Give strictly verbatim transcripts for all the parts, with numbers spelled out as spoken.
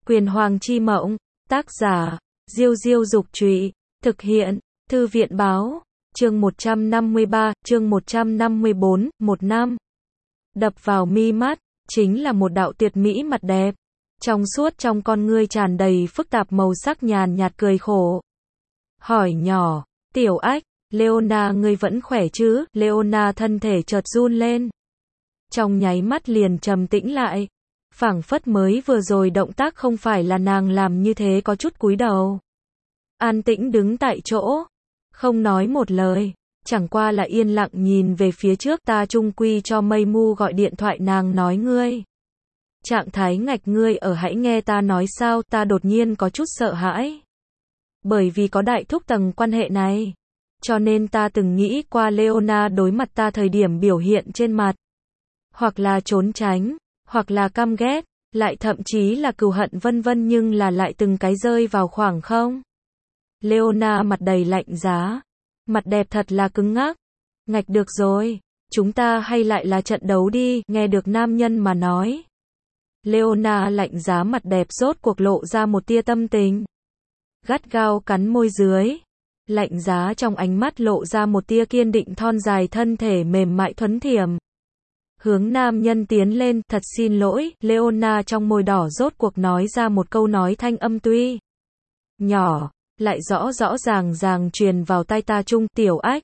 Quyền Hoàng chi mộng, tác giả, Diêu Diêu Dục Trụy, thực hiện, Thư viện Báo, chương một trăm năm mươi ba, chương một trăm năm mươi bốn, một năm. Đập vào mi mắt, chính là một đạo tuyệt mỹ mặt đẹp. Trong suốt trong con ngươi tràn đầy phức tạp màu sắc nhàn nhạt cười khổ. Hỏi nhỏ, Tiểu Ách, Leona ngươi vẫn khỏe chứ? Leona thân thể chợt run lên. Trong nháy mắt liền trầm tĩnh lại. Phảng phất mới vừa rồi động tác không phải là nàng làm như thế, có chút cúi đầu. An tĩnh đứng tại chỗ. Không nói một lời. Chẳng qua là yên lặng nhìn về phía trước. Ta trung quy cho Mây Mu gọi điện thoại, nàng nói ngươi. Trạng thái ngạch ngươi ở, hãy nghe ta nói sao. Ta đột nhiên có chút sợ hãi. Bởi vì có đại thúc tầng quan hệ này. Cho nên ta từng nghĩ qua Leona đối mặt ta thời điểm biểu hiện trên mặt. Hoặc là trốn tránh, hoặc là căm ghét, lại thậm chí là cừu hận vân vân, nhưng là lại từng cái rơi vào khoảng không. Leona mặt đầy lạnh giá. Mặt đẹp thật là cứng ngắc. Ngạch được rồi. Chúng ta hay lại là trận đấu đi, nghe được nam nhân mà nói. Leona lạnh giá mặt đẹp rốt cuộc lộ ra một tia tâm tình. Gắt gao cắn môi dưới. Lạnh giá trong ánh mắt lộ ra một tia kiên định, thon dài thân thể mềm mại thuấn thiểm. Hướng nam nhân tiến lên, thật xin lỗi, Leona trong môi đỏ rốt cuộc nói ra một câu nói thanh âm tuy nhỏ, lại rõ rõ ràng ràng truyền vào tai ta trung. Tiểu Ách.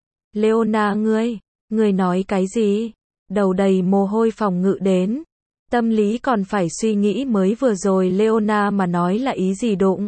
Leona ngươi, ngươi nói cái gì? Đầu đầy mồ hôi phòng ngự đến. Tâm lý còn phải suy nghĩ mới vừa rồi Leona mà nói là ý gì đụng.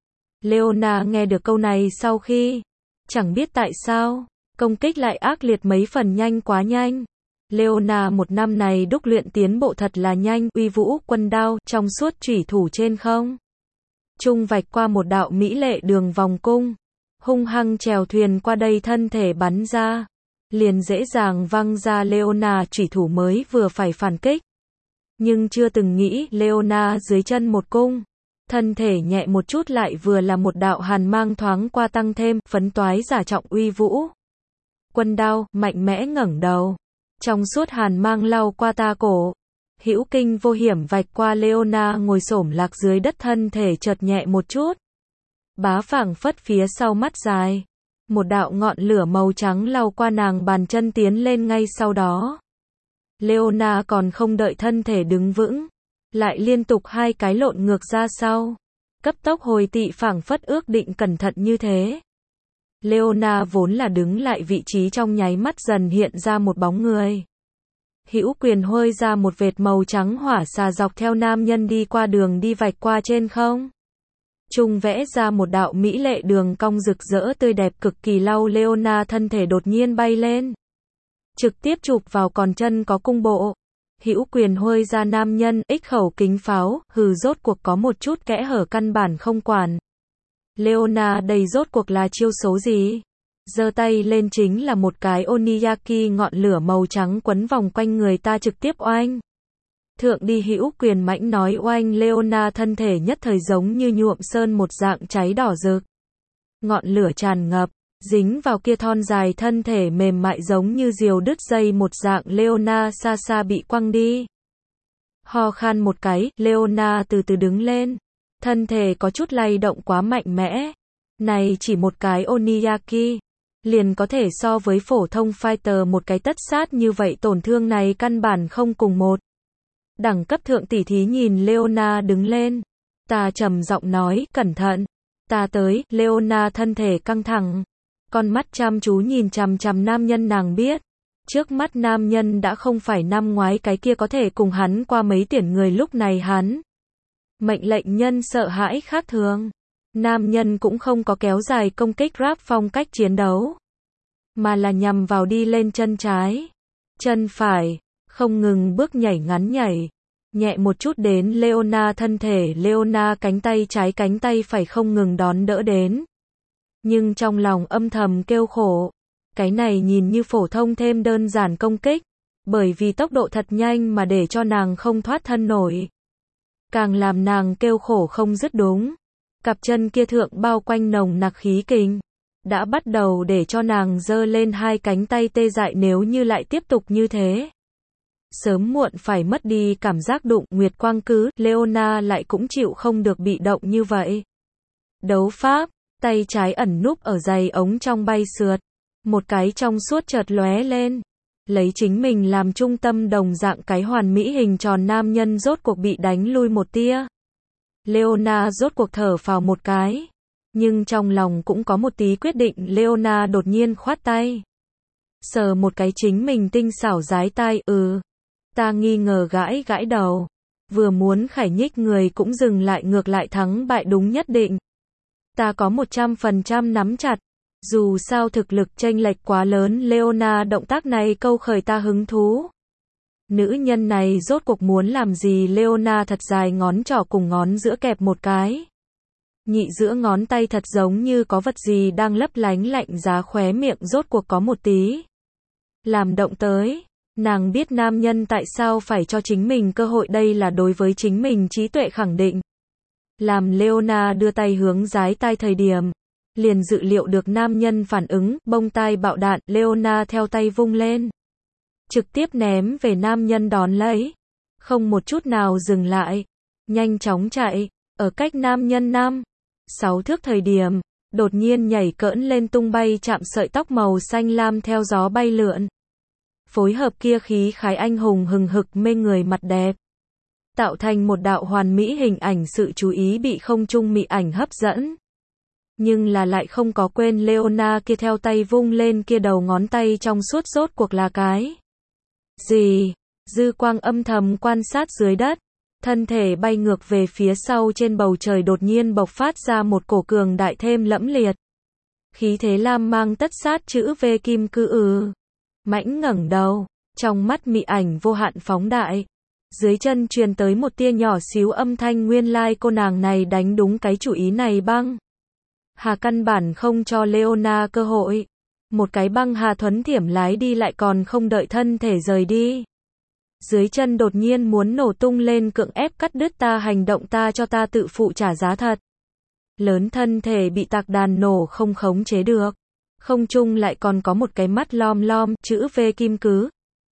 Leona nghe được câu này sau khi, chẳng biết tại sao, công kích lại ác liệt mấy phần, nhanh quá nhanh. Leona một năm này đúc luyện tiến bộ thật là nhanh, uy vũ quân đao, trong suốt chủy thủ trên không trung vạch qua một đạo mỹ lệ đường vòng cung, hung hăng chèo thuyền qua đây, thân thể bắn ra, liền dễ dàng văng ra. Leona chủy thủ mới vừa phải phản kích, nhưng chưa từng nghĩ Leona dưới chân một cung, thân thể nhẹ một chút lại vừa là một đạo hàn mang thoáng qua, tăng thêm phấn toái giả trọng uy vũ. Quân đao mạnh mẽ ngẩng đầu, trong suốt hàn mang lao qua ta cổ, hữu kinh vô hiểm vạch qua Leona ngồi xổm lạc dưới đất, thân thể chợt nhẹ một chút. Bá phảng phất phía sau mắt dài, một đạo ngọn lửa màu trắng lao qua nàng bàn chân tiến lên, ngay sau đó. Leona còn không đợi thân thể đứng vững, lại liên tục hai cái lộn ngược ra sau, cấp tốc hồi tị, phảng phất ước định cẩn thận như thế. Leona vốn là đứng lại vị trí, trong nháy mắt dần hiện ra một bóng người. Hữu quyền hôi ra một vệt màu trắng hỏa xà dọc theo nam nhân đi qua đường đi, vạch qua trên không trung, vẽ ra một đạo mỹ lệ đường cong rực rỡ tươi đẹp cực kỳ. Lau Leona thân thể đột nhiên bay lên, trực tiếp chụp vào còn chân có cung bộ. Hữu quyền hôi ra nam nhân, ích khẩu kính pháo, hừ, rốt cuộc có một chút kẽ hở căn bản không quản. Leona đây rốt cuộc là chiêu số gì? Giơ tay lên chính là một cái oniyaki, ngọn lửa màu trắng quấn vòng quanh người ta, trực tiếp oanh thượng đi. Hữu quyền mãnh nói oanh, Leona thân thể nhất thời giống như nhuộm sơn một dạng cháy đỏ rực. Ngọn lửa tràn ngập, dính vào kia thon dài thân thể mềm mại, giống như diều đứt dây một dạng. Leona xa xa bị quăng đi. Ho khan một cái, Leona từ từ đứng lên. Thân thể có chút lay động, quá mạnh mẽ. Này chỉ một cái oniyaki, liền có thể so với phổ thông fighter một cái tất sát như vậy, tổn thương này căn bản không cùng một đẳng cấp. Thượng tỷ thí nhìn Leona đứng lên. Ta trầm giọng nói, cẩn thận. Ta tới. Leona thân thể căng thẳng, con mắt chăm chú nhìn chằm chằm nam nhân. Nàng biết, trước mắt nam nhân đã không phải năm ngoái cái kia có thể cùng hắn qua mấy tiền người, lúc này hắn mệnh lệnh nhân sợ hãi khác thường. Nam nhân cũng không có kéo dài công kích rap phong cách chiến đấu, mà là nhằm vào đi lên chân trái, chân phải, không ngừng bước nhảy ngắn nhảy, nhẹ một chút đến Leona thân thể. Leona cánh tay trái cánh tay phải không ngừng đón đỡ đến, nhưng trong lòng âm thầm kêu khổ. Cái này nhìn như phổ thông thêm đơn giản công kích, bởi vì tốc độ thật nhanh mà để cho nàng không thoát thân nổi. Càng làm nàng kêu khổ không dứt. Đúng, cặp chân kia thượng bao quanh nồng nặc khí kình, đã bắt đầu để cho nàng giơ lên hai cánh tay tê dại. Nếu như lại tiếp tục như thế, Sớm muộn phải mất đi cảm giác đụng nguyệt quang cứ, Leona lại cũng chịu không được bị động như vậy. Đấu pháp, tay trái ẩn núp ở giày ống trong bay sượt. Một cái trong suốt chợt lóe lên. Lấy chính mình làm trung tâm đồng dạng cái hoàn mỹ hình tròn nam nhân rốt cuộc bị đánh lui một tia. Leona rốt cuộc thở phào một cái. Nhưng trong lòng cũng có một tí quyết định. Leona đột nhiên khoát tay. Sờ một cái chính mình tinh xảo dái tai. Ừ. Ta nghi ngờ gãi gãi đầu. Vừa muốn khải nhích người cũng dừng lại, ngược lại thắng bại đúng nhất định. Ta có một trăm phần trăm nắm chặt. Dù sao thực lực chênh lệch quá lớn, Leona động tác này câu khởi ta hứng thú. Nữ nhân này rốt cuộc muốn làm gì? Leona thật dài ngón trỏ cùng ngón giữa kẹp một cái. Nhị giữa ngón tay thật giống như có vật gì đang lấp lánh, lạnh giá khóe miệng rốt cuộc có một tí. Làm động tới. Nàng biết nam nhân tại sao phải cho chính mình cơ hội, đây là đối với chính mình trí tuệ khẳng định. Làm Leona đưa tay hướng dái tai thời điểm, liền dự liệu được nam nhân phản ứng, bông tai bạo đạn, Leona theo tay vung lên. Trực tiếp ném về nam nhân đón lấy. Không một chút nào dừng lại. Nhanh chóng chạy, ở cách nam nhân năm, sáu thước thời điểm, đột nhiên nhảy cỡn lên tung bay chạm sợi tóc màu xanh lam theo gió bay lượn. Phối hợp kia khí khái anh hùng hừng hực mê người mặt đẹp. Tạo thành một đạo hoàn mỹ hình ảnh, sự chú ý bị không trung mị ảnh hấp dẫn. Nhưng là lại không có quên Leona kia theo tay vung lên kia đầu ngón tay trong suốt rốt cuộc là cái gì? Dư quang âm thầm quan sát dưới đất. Thân thể bay ngược về phía sau, trên bầu trời đột nhiên bộc phát ra một cổ cường đại thêm lẫm liệt. Khí thế lam mang tất sát chữ V kim cư ừ. Mãnh ngẩng đầu, trong mắt mị ảnh vô hạn phóng đại. Dưới chân truyền tới một tia nhỏ xíu âm thanh, nguyên lai like cô nàng này đánh đúng cái chủ ý này băng. Hà căn bản không cho Leona cơ hội. Một cái băng hà thuấn thiểm lái đi, lại còn không đợi thân thể rời đi. Dưới chân đột nhiên muốn nổ tung lên, cưỡng ép cắt đứt ta hành động, ta cho ta tự phụ trả giá thật. Lớn thân thể bị tạc đàn nổ không khống chế được. Không trung lại còn có một cái mắt lom lom, chữ V kim cứ.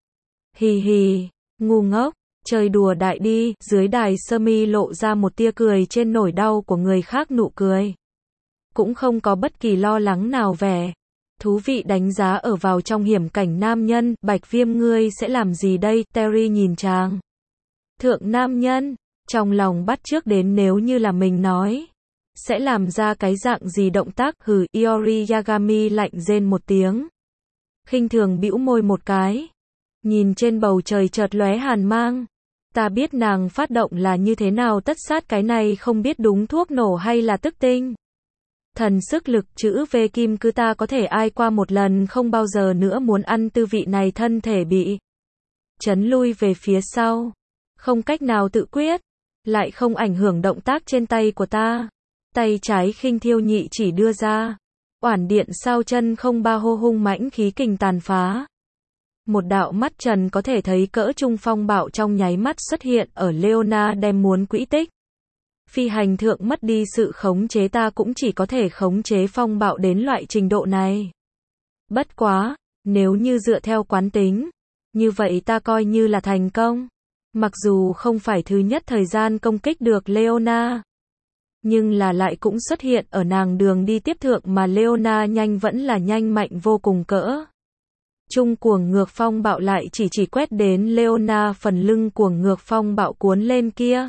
Hì hì, ngu ngốc, chơi đùa đại đi, dưới đài sơ mi lộ ra một tia cười trên nỗi đau của người khác nụ cười. Cũng không có bất kỳ lo lắng nào vẻ. Thú vị đánh giá ở vào trong hiểm cảnh nam nhân, Bạch Viêm ngươi sẽ làm gì đây? Terry nhìn chàng. Thượng nam nhân, trong lòng bắt chước đến nếu như là mình nói. Sẽ làm ra cái dạng gì động tác? Hừ, Iori Yagami lạnh rên một tiếng. Khinh thường bĩu môi một cái. Nhìn trên bầu trời chợt lóe hàn mang. Ta biết nàng phát động là như thế nào, tất sát cái này không biết đúng thuốc nổ hay là tức tinh. Thần sức lực chữ V kim cứ ta có thể ai qua một lần, không bao giờ nữa muốn ăn tư vị này, thân thể bị chấn lui về phía sau. Không cách nào tự quyết. Lại không ảnh hưởng động tác trên tay của ta. Tay trái khinh thiêu nhị chỉ đưa ra. Oản điện sao chân không ba hô hung mãnh khí kình tàn phá. Một đạo mắt trần có thể thấy cỡ trung phong bạo trong nháy mắt xuất hiện ở Leona, đem muốn quỹ tích. Phi hành thượng mất đi sự khống chế, ta cũng chỉ có thể khống chế phong bạo đến loại trình độ này. Bất quá, nếu như dựa theo quán tính, như vậy ta coi như là thành công. Mặc dù không phải thứ nhất thời gian công kích được Leona, nhưng là lại cũng xuất hiện ở nàng đường đi tiếp thượng, mà Leona nhanh vẫn là nhanh mạnh vô cùng cỡ. Trung cuồng ngược phong bạo lại chỉ chỉ quét đến Leona phần lưng, cuồng ngược phong bạo cuốn lên kia.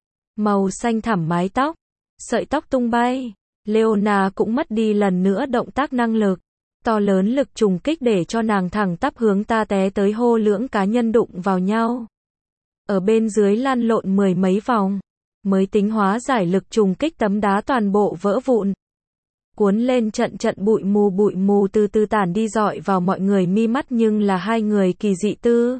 Màu xanh thẳm mái tóc, sợi tóc tung bay. Leona cũng mất đi lần nữa động tác năng lực. To lớn lực trùng kích để cho nàng thẳng tắp hướng ta té tới, hô lưỡng cá nhân đụng vào nhau. Ở bên dưới lăn lộn mười mấy vòng, mới tính hóa giải lực trùng kích, tấm đá toàn bộ vỡ vụn. Cuốn lên trận trận bụi mù, bụi mù từ từ tản đi, dọi vào mọi người mi mắt, nhưng là hai người kỳ dị tư.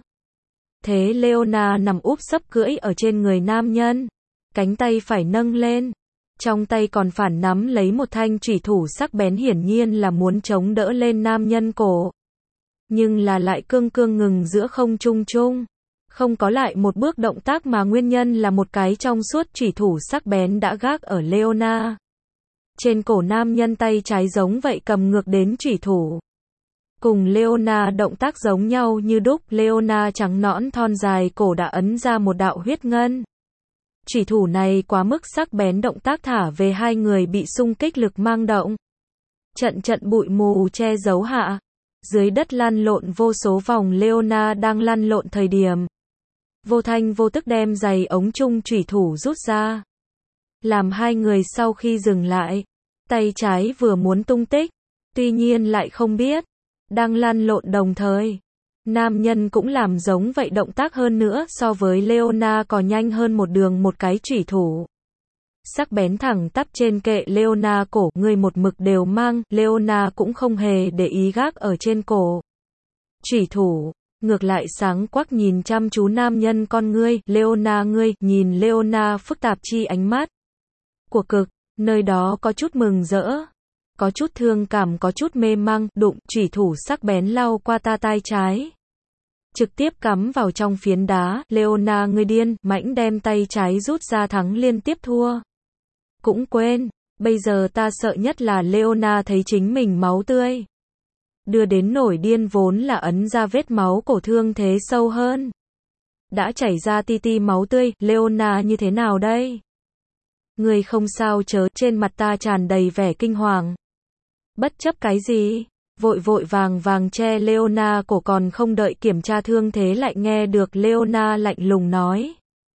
Thế Leona nằm úp sấp cưỡi ở trên người nam nhân. Cánh tay phải nâng lên. Trong tay còn phản nắm lấy một thanh chủy thủ sắc bén, hiển nhiên là muốn chống đỡ lên nam nhân cổ. Nhưng là lại cương cương ngừng giữa không trung trung. Không có lại một bước động tác, mà nguyên nhân là một cái trong suốt chủy thủ sắc bén đã gác ở Leona. Trên cổ nam nhân, tay trái giống vậy cầm ngược đến chủy thủ. Cùng Leona động tác giống nhau như đúc, Leona trắng nõn thon dài cổ đã ấn ra một đạo huyết ngân. Chủy thủ này quá mức sắc bén, động tác thả về hai người bị xung kích lực mang động. Trận trận bụi mù che giấu hạ. Dưới đất lăn lộn vô số vòng, Leona đang lăn lộn thời điểm. Vô thanh vô tức đem giày ống chung chủy thủ rút ra. Làm hai người sau khi dừng lại. Tay trái vừa muốn tung tích. Tuy nhiên lại không biết. Đang lăn lộn đồng thời. Nam nhân cũng làm giống vậy, động tác hơn nữa so với Leona còn nhanh hơn một đường một cái chủy thủ. Sắc bén thẳng tắp trên kệ Leona cổ, người một mực đều mang, Leona cũng không hề để ý gác ở trên cổ. Chủy thủ, ngược lại sáng quắc nhìn chăm chú nam nhân con ngươi, Leona ngươi, nhìn Leona phức tạp chi ánh mắt. Của cực, nơi đó có chút mừng rỡ. Có chút thương cảm, có chút mê mang, đụng, chủy thủ sắc bén lao qua ta tay trái. Trực tiếp cắm vào trong phiến đá, Leona ngươi điên, mãnh đem tay trái rút ra, thắng liên tiếp thua. Cũng quên, bây giờ ta sợ nhất là Leona thấy chính mình máu tươi. Đưa đến nổi điên, vốn là ấn ra vết máu cổ, thương thế sâu hơn. Đã chảy ra ti ti máu tươi, Leona như thế nào đây? Người không sao chớ, trên mặt ta tràn đầy vẻ kinh hoàng. Bất chấp cái gì, vội vội vàng vàng che Leona cổ, còn không đợi kiểm tra thương thế lại nghe được Leona lạnh lùng nói.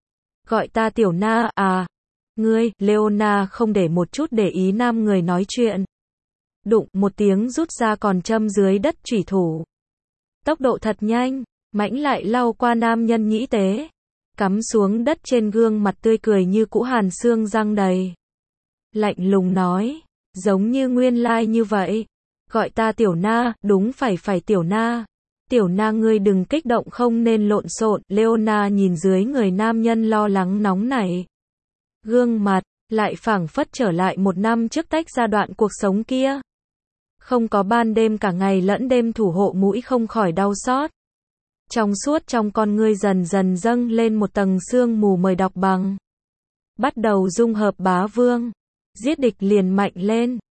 Gọi ta tiểu Na à? Ngươi, Leona không để một chút để ý nam người nói chuyện. Đụng, một tiếng rút ra còn châm dưới đất chủy thủ. Tốc độ thật nhanh, mãnh lại lao qua nam nhân nhĩ tế. Cắm xuống đất, trên gương mặt tươi cười như cũ, hàn xương răng đầy. Lạnh lùng nói, giống như nguyên lai like như vậy. Gọi ta tiểu Na, đúng phải phải tiểu Na. Tiểu Na ngươi đừng kích động, không nên lộn xộn. Leona nhìn dưới người nam nhân lo lắng nóng nảy. Gương mặt, lại phảng phất trở lại một năm trước tách ra đoạn cuộc sống kia. Không có ban đêm, cả ngày lẫn đêm thủ hộ, mũi không khỏi đau xót. Trong suốt trong con ngươi dần dần dâng lên một tầng sương mù, mời đọc bằng. Bắt đầu dung hợp bá vương. Giết địch liền mạnh lên.